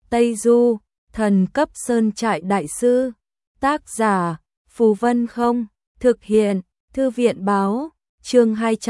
Tây Du, thần cấp sơn trại đại sư. Tác giả, Phù Vân Không. Thực hiện, Thư viện báo. Chương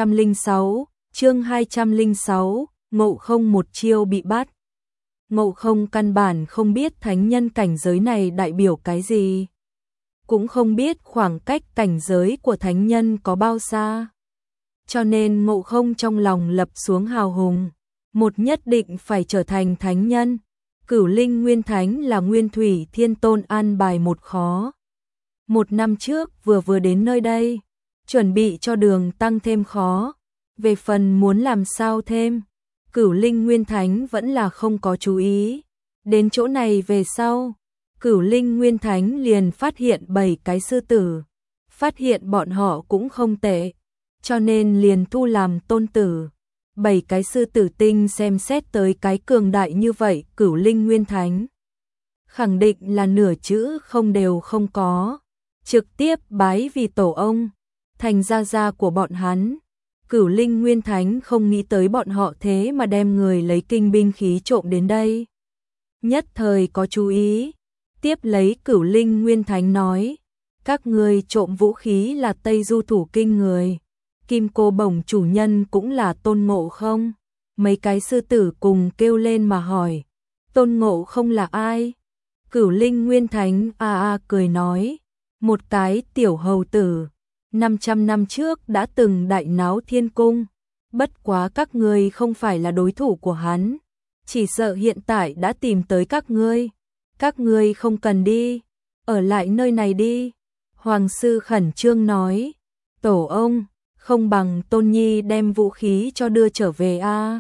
206, Ngộ Không một chiêu bị bắt. Ngộ Không căn bản không biết thánh nhân cảnh giới này đại biểu cái gì. Cũng không biết khoảng cách cảnh giới của thánh nhân có bao xa. Cho nên Ngộ Không trong lòng lập xuống hào hùng. Một nhất định phải trở thành thánh nhân. Cửu Linh Nguyên Thánh là Nguyên Thủy Thiên Tôn an bài một khó. Một năm trước vừa đến nơi đây, chuẩn bị cho đường tăng thêm khó. Về phần muốn làm sao thêm, Cửu Linh Nguyên Thánh vẫn là không có chú ý. Đến chỗ này về sau, Cửu Linh Nguyên Thánh liền phát hiện 7 cái sư tử. Phát hiện bọn họ cũng không tệ, cho nên liền thu làm tôn tử. 7 cái sư tử tinh xem xét tới cái cường đại như vậy Cửu Linh Nguyên Thánh. Khẳng định là nửa chữ không đều không có. Trực tiếp bái vì tổ ông, thành gia của bọn hắn. Cửu Linh Nguyên Thánh không nghĩ tới bọn họ thế mà đem người lấy kinh binh khí trộm đến đây. Nhất thời có chú ý. Tiếp lấy Cửu Linh Nguyên Thánh nói, các người trộm vũ khí là Tây Du thủ kinh người. Kim cô bổng chủ nhân cũng là Tôn Ngộ Không. Mấy cái sư tử cùng kêu lên mà hỏi, Tôn Ngộ Không là ai? Cửu Linh Nguyên Thánh cười nói, một cái tiểu hầu tử, 500 năm trước đã từng đại náo thiên cung. Bất quá các ngươi không phải là đối thủ của hắn. Chỉ sợ hiện tại đã tìm tới các ngươi. Các ngươi không cần đi, ở lại nơi này đi. Hoàng sư khẩn trương nói, tổ ông, không bằng Tôn Nhi đem vũ khí cho đưa trở về a.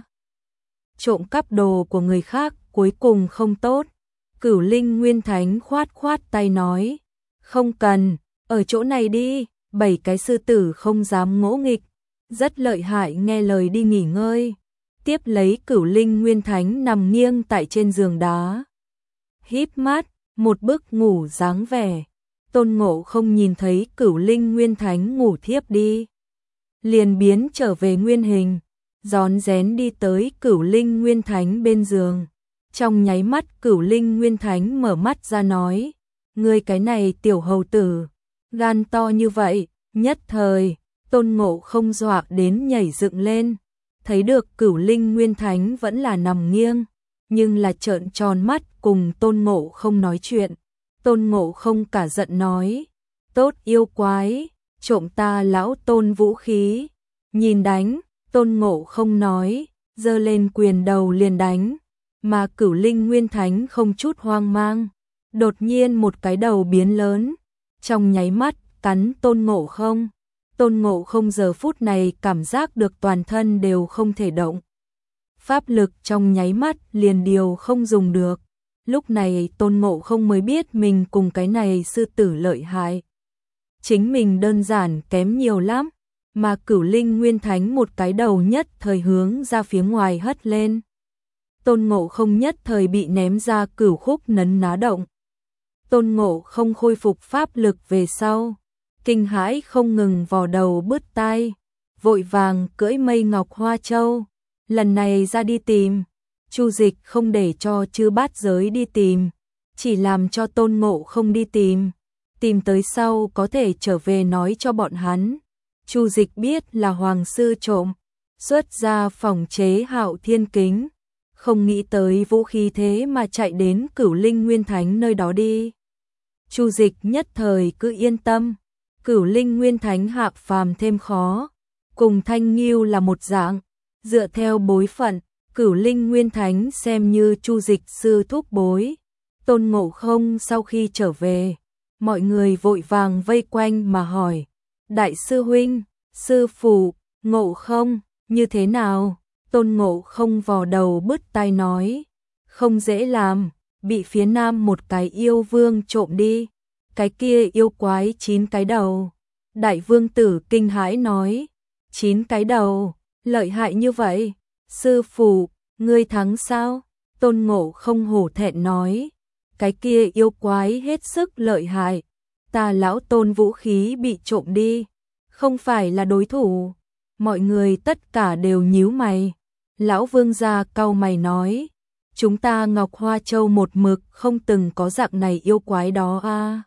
Trộm cắp đồ của người khác cuối cùng không tốt. Cửu Linh Nguyên Thánh khoát tay nói, không cần, ở chỗ này đi. 7 cái sư tử không dám ngỗ nghịch, rất lợi hại nghe lời đi nghỉ ngơi. Tiếp lấy Cửu Linh Nguyên Thánh nằm nghiêng tại trên giường đá. Híp mắt, một bức ngủ dáng vẻ. Tôn Ngộ Không nhìn thấy Cửu Linh Nguyên Thánh ngủ thiếp đi, liền biến trở về nguyên hình, rón rén đi tới Cửu Linh Nguyên Thánh bên giường. Trong nháy mắt Cửu Linh Nguyên Thánh mở mắt ra nói, ngươi cái này tiểu hầu tử, gan to như vậy. Nhất thời, Tôn Ngộ Không dọa đến nhảy dựng lên. Thấy được Cửu Linh Nguyên Thánh vẫn là nằm nghiêng, nhưng là trợn tròn mắt cùng Tôn Ngộ Không nói chuyện. Tôn Ngộ Không cả giận nói, tốt yêu quái, trộm ta lão Tôn vũ khí, nhìn đánh. Tôn Ngộ Không nói, giơ lên quyền đầu liền đánh. Mà Cửu Linh Nguyên Thánh không chút hoang mang, đột nhiên một cái đầu biến lớn, trong nháy mắt cắn Tôn Ngộ Không. Tôn Ngộ Không giờ phút này cảm giác được toàn thân đều không thể động. Pháp lực trong nháy mắt liền điều không dùng được. Lúc này Tôn Ngộ Không mới biết mình cùng cái này sư tử lợi hại. Chính mình đơn giản kém nhiều lắm, mà Cửu Linh Nguyên Thánh một cái đầu nhất thời hướng ra phía ngoài hất lên. Tôn Ngộ Không nhất thời bị ném ra Cửu Khúc Nấn Ná Động. Tôn Ngộ Không khôi phục pháp lực về sau, kinh hãi không ngừng vò đầu bứt tai, vội vàng cưỡi mây ngọc hoa châu, lần này ra đi tìm. Chu Dịch không để cho chư bát giới đi tìm, chỉ làm cho Tôn Ngộ Không đi tìm. Tìm tới sau có thể trở về nói cho bọn hắn. Chu Dịch biết là hoàng sư trộm, xuất ra phòng chế Hạo Thiên Kính, không nghĩ tới vũ khí thế mà chạy đến Cửu Linh Nguyên Thánh nơi đó đi. Chu Dịch nhất thời cứ yên tâm. Cửu Linh Nguyên Thánh hạ phàm thêm khó, cùng Thanh Nghiêu là một dạng. Dựa theo bối phận, Cửu Linh Nguyên Thánh xem như Chu Dịch sư thúc bối. Tôn Ngộ Không sau khi trở về, mọi người vội vàng vây quanh mà hỏi, đại sư huynh, sư phụ, Ngộ Không, như thế nào? Tôn Ngộ Không vò đầu bứt tai nói, không dễ làm, bị phía nam một cái yêu vương trộm đi. Cái kia yêu quái 9 cái đầu. Đại vương tử kinh hãi nói, 9 cái đầu, lợi hại như vậy. Sư phụ, ngươi thắng sao? Tôn Ngộ Không hổ thẹn nói, cái kia yêu quái hết sức lợi hại. Ta lão Tôn vũ khí bị trộm đi, không phải là đối thủ. Mọi người tất cả đều nhíu mày. Lão vương gia cau mày nói, chúng ta Ngọc Hoa Châu một mực không từng có dạng này yêu quái đó a.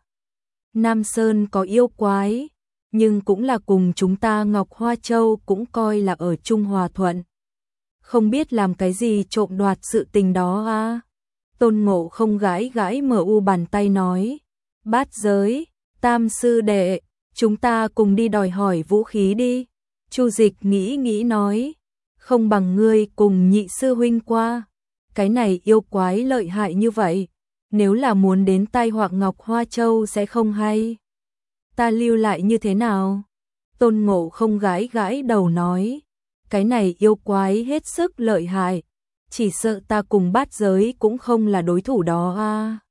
Nam Sơn có yêu quái, nhưng cũng là cùng chúng ta Ngọc Hoa Châu cũng coi là ở chung hòa thuận. Không biết làm cái gì trộm đoạt sự tình đó a. Tôn Ngộ Không gãi gãi mờ u bàn tay nói, Bát Giới, Tam sư đệ, chúng ta cùng đi đòi hỏi vũ khí đi. Chu Dịch nghĩ nghĩ nói, không bằng ngươi cùng nhị sư huynh qua. Cái này yêu quái lợi hại như vậy, nếu là muốn đến tai họa Ngọc Hoa Châu sẽ không hay. Ta lưu lại như thế nào? Tôn Ngộ Không gãi gãi đầu nói, cái này yêu quái hết sức lợi hại, chỉ sợ ta cùng Bát Giới cũng không là đối thủ đó a.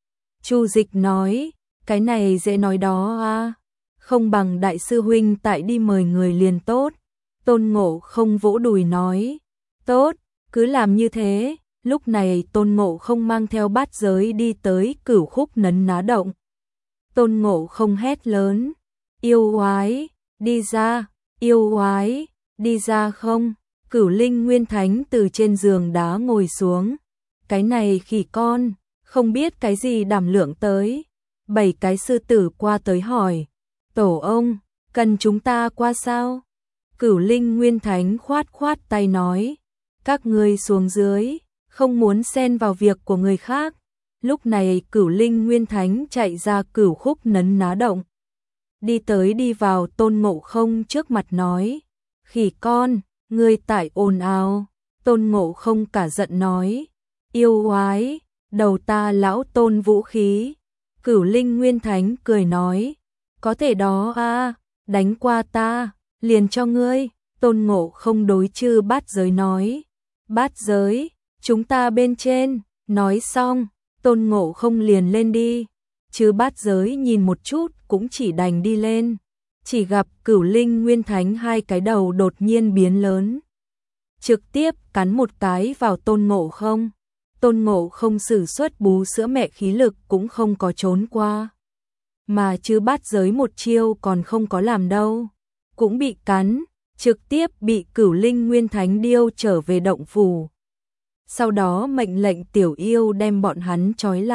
Chu Dịch nói, cái này dễ nói đó a, không bằng đại sư huynh tại đi mời người liền tốt. Tôn Ngộ Không vỗ đùi nói, tốt, cứ làm như thế. Lúc này Tôn Ngộ Không mang theo Bát Giới đi tới Cửu Khúc Nấn Ná Động. Tôn Ngộ Không hét lớn, yêu quái, đi ra, yêu quái, đi ra không. Cửu Linh Nguyên Thánh từ trên giường đá ngồi xuống, cái này khỉ con, không biết cái gì đảm lượng tới. 7 cái sư tử qua tới hỏi, tổ ông, cần chúng ta qua sao? Cửu Linh Nguyên Thánh khoát khoát tay nói, các ngươi xuống dưới, không muốn xen vào việc của người khác. Lúc này Cửu Linh Nguyên Thánh chạy ra Cửu Khúc Nấn Ná Động, đi tới đi vào Tôn Ngộ Không trước mặt nói, khỉ con, ngươi tại ồn ào. Tôn Ngộ Không cả giận nói, yêu quái, đầu ta lão Tôn vũ khí. Cửu Linh Nguyên Thánh cười nói, có thể đó a, đánh qua ta, liền cho ngươi. Tôn Ngộ Không đối chư Bát Giới nói, Bát Giới, chúng ta bên trên. Nói xong, Tôn Ngộ Không liền lên đi, chư Bát Giới nhìn một chút cũng chỉ đành đi lên. Chỉ gặp Cửu Linh Nguyên Thánh hai cái đầu đột nhiên biến lớn, trực tiếp cắn một cái vào Tôn Ngộ Không. Tôn Ngộ Không sử xuất bú sữa mẹ khí lực cũng không có trốn qua, mà chư Bát Giới một chiêu còn không có làm đâu, cũng bị cắn, trực tiếp bị Cửu Linh Nguyên Thánh điêu trở về động phủ. Sau đó mệnh lệnh tiểu yêu đem bọn hắn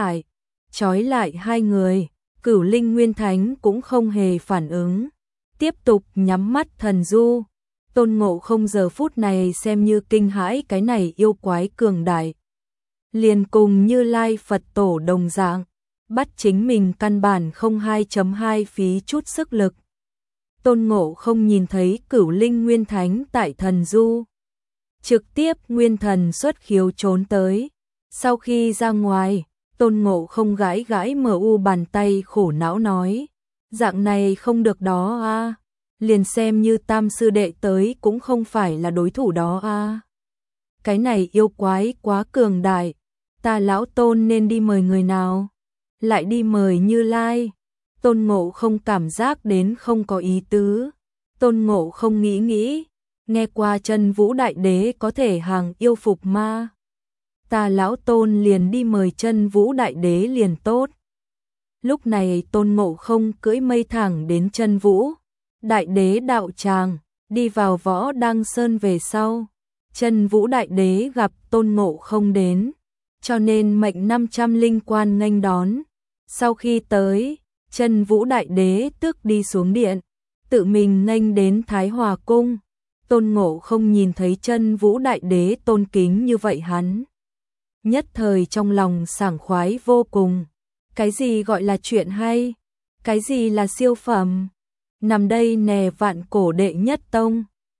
trói lại hai người. Cửu Linh Nguyên Thánh cũng không hề phản ứng, tiếp tục nhắm mắt thần du. Tôn Ngộ Không giờ phút này xem như kinh hãi cái này yêu quái cường đại, liền cùng Như Lai Phật Tổ đồng dạng, bắt chính mình căn bản không 2.2 phí chút sức lực. Tôn Ngộ Không nhìn thấy Cửu Linh Nguyên Thánh tại thần du, trực tiếp nguyên thần xuất khiếu trốn tới. Sau khi ra ngoài, Tôn Ngộ Không gãi gãi mờ u bàn tay khổ não nói, dạng này không được đó a, liền xem như Tam sư đệ tới cũng không phải là đối thủ đó a. Cái này yêu quái quá cường đại, ta lão Tôn nên đi mời người nào? Lại đi mời Như Lai. Tôn Ngộ Không cảm giác đến không có ý tứ. Tôn Ngộ Không nghĩ nghĩ, nghe qua Chân Vũ Đại Đế có thể hàng yêu phục ma, ta lão Tôn liền đi mời Chân Vũ Đại Đế liền tốt. Lúc này Tôn Ngộ Không cưỡi mây thẳng đến Chân Vũ Đại Đế đạo tràng, đi vào Võ Đăng Sơn về sau. Chân Vũ Đại Đế gặp Tôn Ngộ Không đến, cho nên mệnh 500 linh quan nghênh đón. Sau khi tới, Chân Vũ Đại Đế tức đi xuống điện, tự mình nghênh đến Thái Hòa cung. Tôn Ngộ Không nhìn thấy Chân Vũ Đại Đế tôn kính như vậy hắn nhất thời trong lòng sảng khoái vô cùng. Cái gì gọi là chuyện hay? Cái gì là siêu phẩm? Nằm đây nè vạn cổ đệ nhất tông.